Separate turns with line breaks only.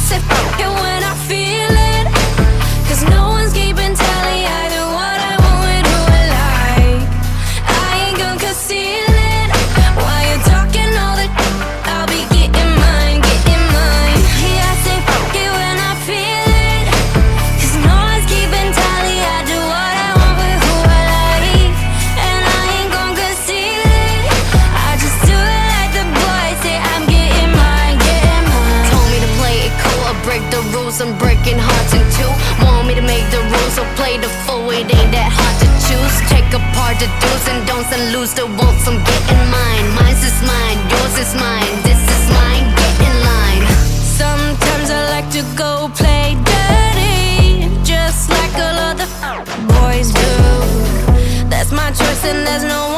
say fuck it when I feel it, 'cause no one's keeping tally. I do what I want with who I like. I ain't gonna conceal it. While you're talking all the I'll be getting mine, getting mine. Yeah, I say fuck it when I feel it, 'cause no one's keeping tally. I do what I want with who I like, and I ain't gonna conceal it. I just do it like the boys say. I'm getting mine, getting mine.
Told me to play it cool or break the rules. I'm breaking hearts in two. Want me to make the rules or play the fool. It ain't that hard to choose. Take apart the do's and don'ts and lose the wants. I'm getting mine. Mine's is mine, yours is mine. This is mine, get in line.
Sometimes I like to go play dirty, just like all other boys do. That's my choice and there's no